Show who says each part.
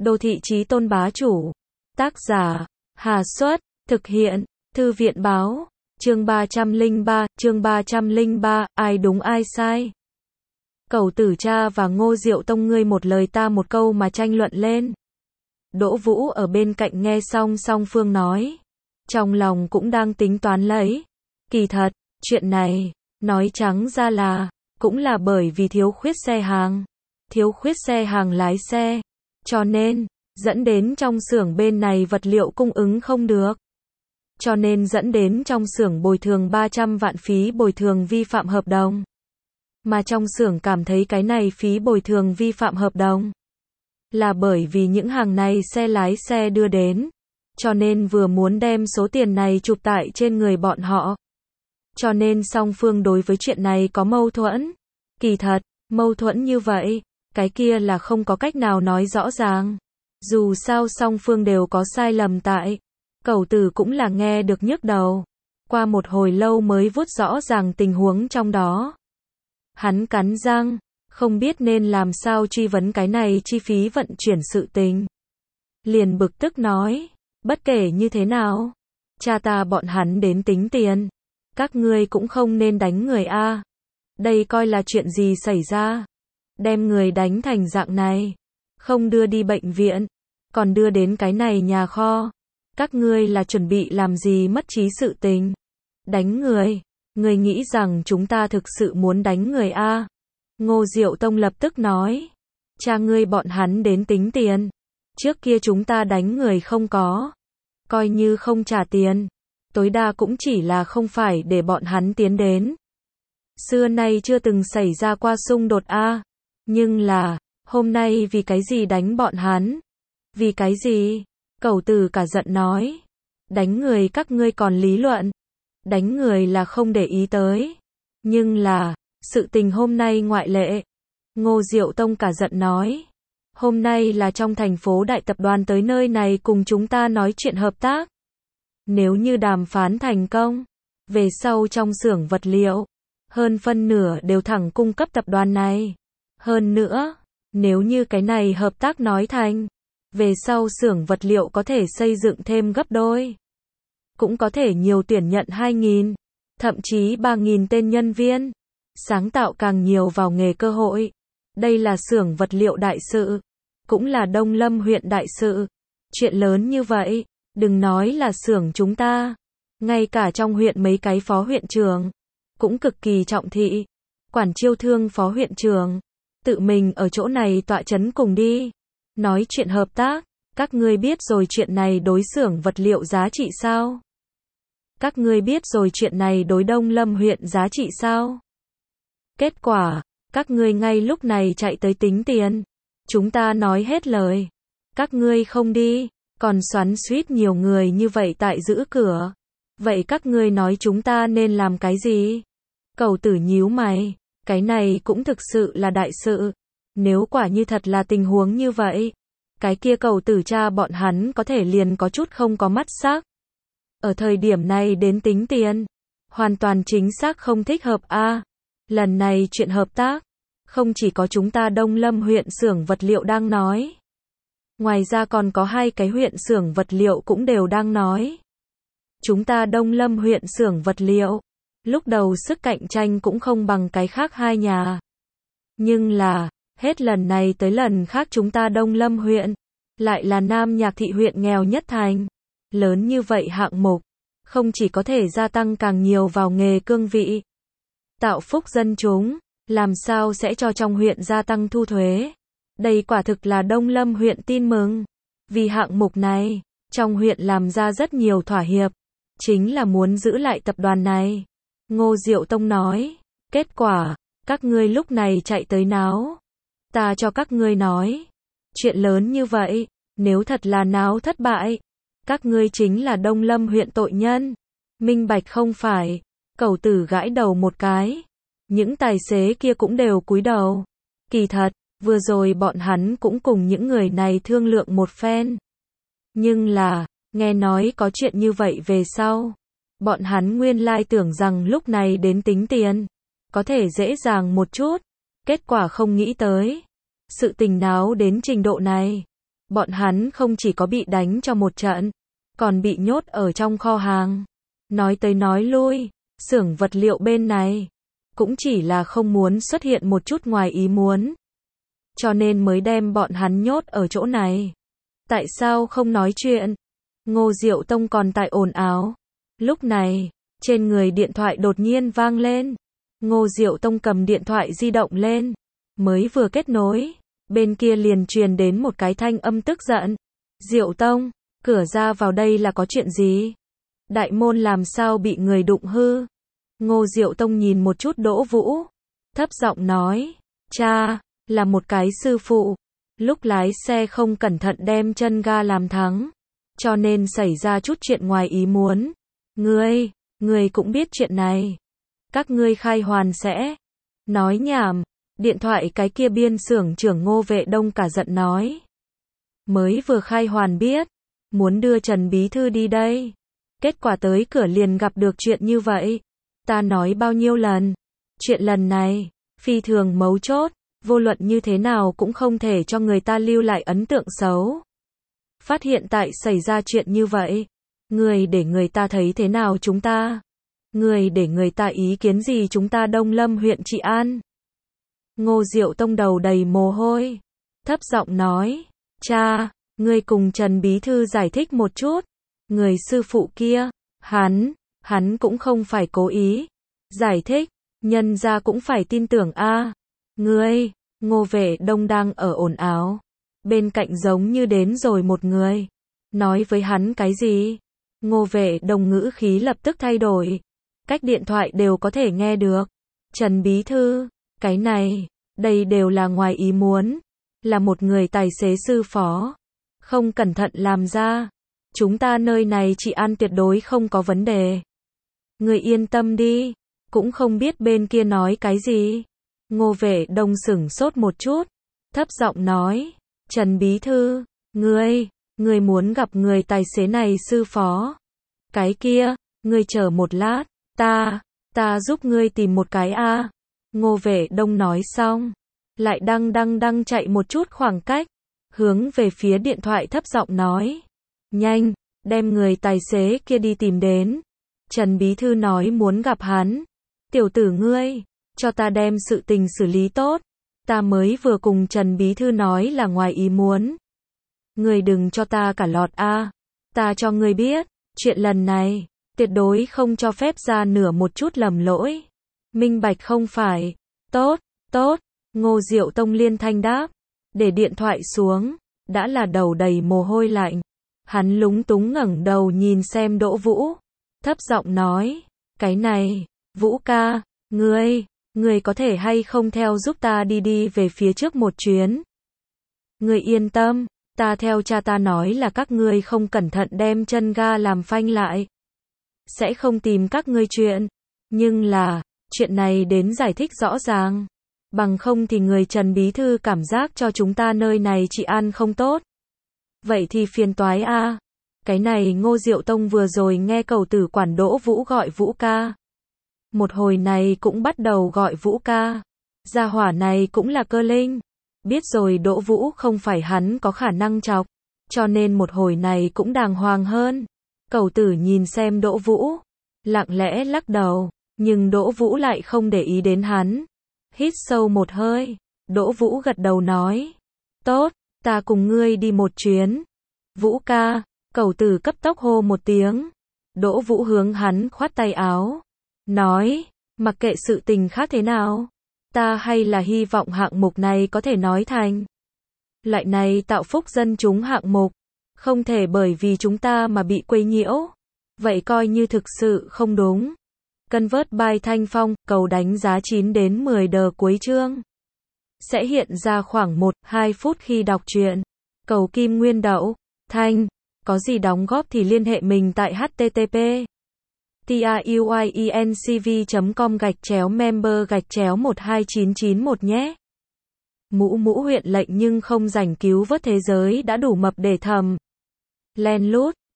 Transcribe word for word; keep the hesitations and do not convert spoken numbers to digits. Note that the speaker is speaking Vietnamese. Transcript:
Speaker 1: Đô thị chí tôn bá chủ. Tác giả, Hà Xuất, thực hiện, Thư viện Báo, chương ba trăm lẻ ba, chương ba trăm lẻ ba, ai đúng ai sai. Cẩu Tử Cha và Ngô Diệu Tông ngươi một lời ta một câu mà tranh luận lên. Đỗ Vũ ở bên cạnh nghe xong song phương nói. Trong lòng cũng đang tính toán lấy. Kỳ thật, chuyện này, nói trắng ra là, cũng là bởi vì thiếu khuyết xe hàng. Thiếu khuyết xe hàng lái xe. Cho nên, dẫn đến trong xưởng bên này vật liệu cung ứng không được. Cho nên dẫn đến trong xưởng bồi thường ba trăm vạn phí bồi thường vi phạm hợp đồng. Mà trong xưởng cảm thấy cái này phí bồi thường vi phạm hợp đồng. Là bởi vì những hàng này xe lái xe đưa đến. Cho nên vừa muốn đem số tiền này chụp tại trên người bọn họ. Cho nên song phương đối với chuyện này có mâu thuẫn. Kỳ thật, mâu thuẫn như vậy, cái kia là không có cách nào nói rõ ràng. Dù sao song phương đều có sai lầm tại. Cẩu Tử cũng là nghe được nhức đầu. Qua một hồi lâu mới vuốt rõ ràng tình huống trong đó. Hắn cắn răng, không biết nên làm sao truy vấn cái này chi phí vận chuyển sự tình. Liền bực tức nói, bất kể như thế nào, cha ta bọn hắn đến tính tiền. Các ngươi cũng không nên đánh người a. Đây coi là chuyện gì xảy ra? Đem người đánh thành dạng này, không đưa đi bệnh viện, còn đưa đến cái này nhà kho. Các ngươi là chuẩn bị làm gì mất trí sự tình? Đánh người? Người nghĩ rằng chúng ta thực sự muốn đánh người a? Ngô Diệu Tông lập tức nói, cha ngươi bọn hắn đến tính tiền. Trước kia chúng ta đánh người không có, coi như không trả tiền, tối đa cũng chỉ là không phải để bọn hắn tiến đến. Xưa nay chưa từng xảy ra qua xung đột a, nhưng là, hôm nay vì cái gì đánh bọn hắn? Vì cái gì? Cẩu Tử cả giận nói, đánh người các ngươi còn lý luận, đánh người là không để ý tới, nhưng là, sự tình hôm nay ngoại lệ. Ngô Diệu Tông cả giận nói, hôm nay là trong thành phố đại tập đoàn tới nơi này cùng chúng ta nói chuyện hợp tác. Nếu như đàm phán thành công, về sau trong xưởng vật liệu, hơn phân nửa đều thẳng cung cấp tập đoàn này. Hơn nữa, nếu như cái này hợp tác nói thành, về sau xưởng vật liệu có thể xây dựng thêm gấp đôi. Cũng có thể nhiều tuyển nhận hai nghìn, thậm chí ba nghìn tên nhân viên. Sáng tạo càng nhiều vào nghề cơ hội. Đây là xưởng vật liệu đại sự. Cũng là Đông Lâm huyện đại sự. Chuyện lớn như vậy, đừng nói là xưởng chúng ta. Ngay cả trong huyện mấy cái phó huyện trưởng, cũng cực kỳ trọng thị. Quản chiêu thương phó huyện trưởng, tự mình ở chỗ này tọa chấn cùng đi. Nói chuyện hợp tác, các ngươi biết rồi chuyện này đối xưởng vật liệu giá trị sao? Các ngươi biết rồi chuyện này đối Đông Lâm huyện giá trị sao? Kết quả, các ngươi ngay lúc này chạy tới tính tiền. Chúng ta nói hết lời. Các ngươi không đi, còn xoắn xuýt nhiều người như vậy tại giữ cửa. Vậy các ngươi nói chúng ta nên làm cái gì? Cẩu Tử nhíu mày, cái này cũng thực sự là đại sự. Nếu quả như thật là tình huống như vậy, cái kia Cẩu Tử cha bọn hắn có thể liền có chút không có mắt sắc. Ở thời điểm này đến tính tiền, hoàn toàn chính xác không thích hợp a. Lần này chuyện hợp tác, không chỉ có chúng ta Đông Lâm huyện xưởng vật liệu đang nói. Ngoài ra còn có hai cái huyện xưởng vật liệu cũng đều đang nói. Chúng ta Đông Lâm huyện xưởng vật liệu, lúc đầu sức cạnh tranh cũng không bằng cái khác hai nhà. Nhưng là, hết lần này tới lần khác chúng ta Đông Lâm huyện, lại là Nam Nhạc thị huyện nghèo nhất thành. Lớn như vậy hạng mục, không chỉ có thể gia tăng càng nhiều vào nghề cương vị, tạo phúc dân chúng, làm sao sẽ cho trong huyện gia tăng thu thuế. Đây quả thực là Đông Lâm huyện tin mừng. Vì hạng mục này, trong huyện làm ra rất nhiều thỏa hiệp, chính là muốn giữ lại tập đoàn này. Ngô Diệu Tông nói, kết quả, các ngươi lúc này chạy tới náo. Ta cho các ngươi nói, chuyện lớn như vậy, nếu thật là náo thất bại, các ngươi chính là Đông Lâm huyện tội nhân. Minh bạch không phải? Cẩu Tử gãi đầu một cái. Những tài xế kia cũng đều cúi đầu. Kỳ thật, vừa rồi bọn hắn cũng cùng những người này thương lượng một phen. Nhưng là, nghe nói có chuyện như vậy về sau. Bọn hắn nguyên lai tưởng rằng lúc này đến tính tiền, có thể dễ dàng một chút. Kết quả không nghĩ tới. Sự tình náo đến trình độ này. Bọn hắn không chỉ có bị đánh cho một trận, còn bị nhốt ở trong kho hàng. Nói tới nói lui, xưởng vật liệu bên này cũng chỉ là không muốn xuất hiện một chút ngoài ý muốn, cho nên mới đem bọn hắn nhốt ở chỗ này. Tại sao không nói chuyện? Ngô Diệu Tông còn tại ồn ào. Lúc này, trên người điện thoại đột nhiên vang lên. Ngô Diệu Tông cầm điện thoại di động lên, mới vừa kết nối, bên kia liền truyền đến một cái thanh âm tức giận. Diệu Tông, cửa ra vào đây là có chuyện gì? Đại môn làm sao bị người đụng hư? Ngô Diệu Tông nhìn một chút Đỗ Vũ, thấp giọng nói, cha, là một cái sư phụ, lúc lái xe không cẩn thận đem chân ga làm thắng, cho nên xảy ra chút chuyện ngoài ý muốn. Ngươi, ngươi cũng biết chuyện này. Các ngươi khai hoàn sẽ. Nói nhảm, điện thoại cái kia biên xưởng trưởng Ngô Vệ Đông cả giận nói. Mới vừa khai hoàn biết, muốn đưa Trần Bí Thư đi đây. Kết quả tới cửa liền gặp được chuyện như vậy. Ta nói bao nhiêu lần. Chuyện lần này, phi thường mấu chốt, vô luận như thế nào cũng không thể cho người ta lưu lại ấn tượng xấu. Phát hiện tại xảy ra chuyện như vậy. Người để người ta thấy thế nào chúng ta? Người để người ta ý kiến gì chúng ta Đông Lâm huyện Trị An? Ngô Diệu Tông đầu đầy mồ hôi, thấp giọng nói, cha, ngươi cùng Trần Bí Thư giải thích một chút. Người sư phụ kia, hắn, hắn cũng không phải cố ý. Giải thích, nhân gia cũng phải tin tưởng a. À. Ngươi, Ngô Vệ Đông đang ở ồn ào. Bên cạnh giống như đến rồi một người. Nói với hắn cái gì? Ngô Vệ Đông ngữ khí lập tức thay đổi. Cách điện thoại đều có thể nghe được. Trần Bí Thư, cái này, đây đều là ngoài ý muốn. Là một người tài xế sư phó. Không cẩn thận làm ra. Chúng ta nơi này Trị An tuyệt đối không có vấn đề. Người yên tâm đi. Cũng không biết bên kia nói cái gì. Ngô Vệ Đông sửng sốt một chút. Thấp giọng nói. Trần Bí Thư, ngươi, ngươi muốn gặp người tài xế này sư phó. Cái kia, ngươi chờ một lát, ta, ta giúp ngươi tìm một cái a. À. Ngô Vệ Đông nói xong, lại đăng đăng đăng chạy một chút khoảng cách, hướng về phía điện thoại thấp giọng nói. Nhanh, đem người tài xế kia đi tìm đến. Trần Bí Thư nói muốn gặp hắn. Tiểu tử ngươi, cho ta đem sự tình xử lý tốt. Ta mới vừa cùng Trần Bí Thư nói là ngoài ý muốn. Ngươi đừng cho ta cả lọt a. À. Ta cho ngươi biết, chuyện lần này, tuyệt đối không cho phép ra nửa một chút lầm lỗi. Minh bạch không phải. Tốt, tốt. Ngô Diệu Tông liên thanh đáp. Để điện thoại xuống, đã là đầu đầy mồ hôi lạnh. Hắn lúng túng ngẩng đầu nhìn xem Đỗ Vũ. Thấp giọng nói, cái này, Vũ ca, ngươi, ngươi có thể hay không theo giúp ta đi đi về phía trước một chuyến. Ngươi yên tâm, ta theo cha ta nói là các ngươi không cẩn thận đem chân ga làm phanh lại. Sẽ không tìm các ngươi chuyện. Nhưng là, chuyện này đến giải thích rõ ràng. Bằng không thì người Trần Bí Thư cảm giác cho chúng ta nơi này Trị An không tốt. Vậy thì phiền toái a. À. Cái này Ngô Diệu Tông vừa rồi nghe cầu tử quản Đỗ Vũ gọi Vũ ca. Một hồi này cũng bắt đầu gọi Vũ ca. Gia hỏa này cũng là cơ linh. Biết rồi Đỗ Vũ không phải hắn có khả năng chọc. Cho nên một hồi này cũng đàng hoàng hơn. Cầu tử nhìn xem Đỗ Vũ. Lặng lẽ lắc đầu. Nhưng Đỗ Vũ lại không để ý đến hắn. Hít sâu một hơi. Đỗ Vũ gật đầu nói. Tốt, ta cùng ngươi đi một chuyến. Vũ ca. Cầu tử cấp tốc hô một tiếng. Đỗ Vũ hướng hắn khoát tay áo. Nói, mặc kệ sự tình khác thế nào. Ta hay là hy vọng hạng mục này có thể nói thành. Loại này tạo phúc dân chúng hạng mục. Không thể bởi vì chúng ta mà bị quấy nhiễu. Vậy coi như thực sự không đúng. Convert by Thanh Phong, cầu đánh giá chín đến mười đờ cuối chương. Sẽ hiện ra khoảng một đến hai phút khi đọc truyện. Cầu kim nguyên đậu. Thanh. Có gì đóng góp thì liên hệ mình tại http truyencv chấm com gạch chéo member gạch chéo một hai chín chín một nhé. Mũ mũ huyện lệnh nhưng không rảnh cứu vớt thế giới đã đủ mập để thầm. Len lút.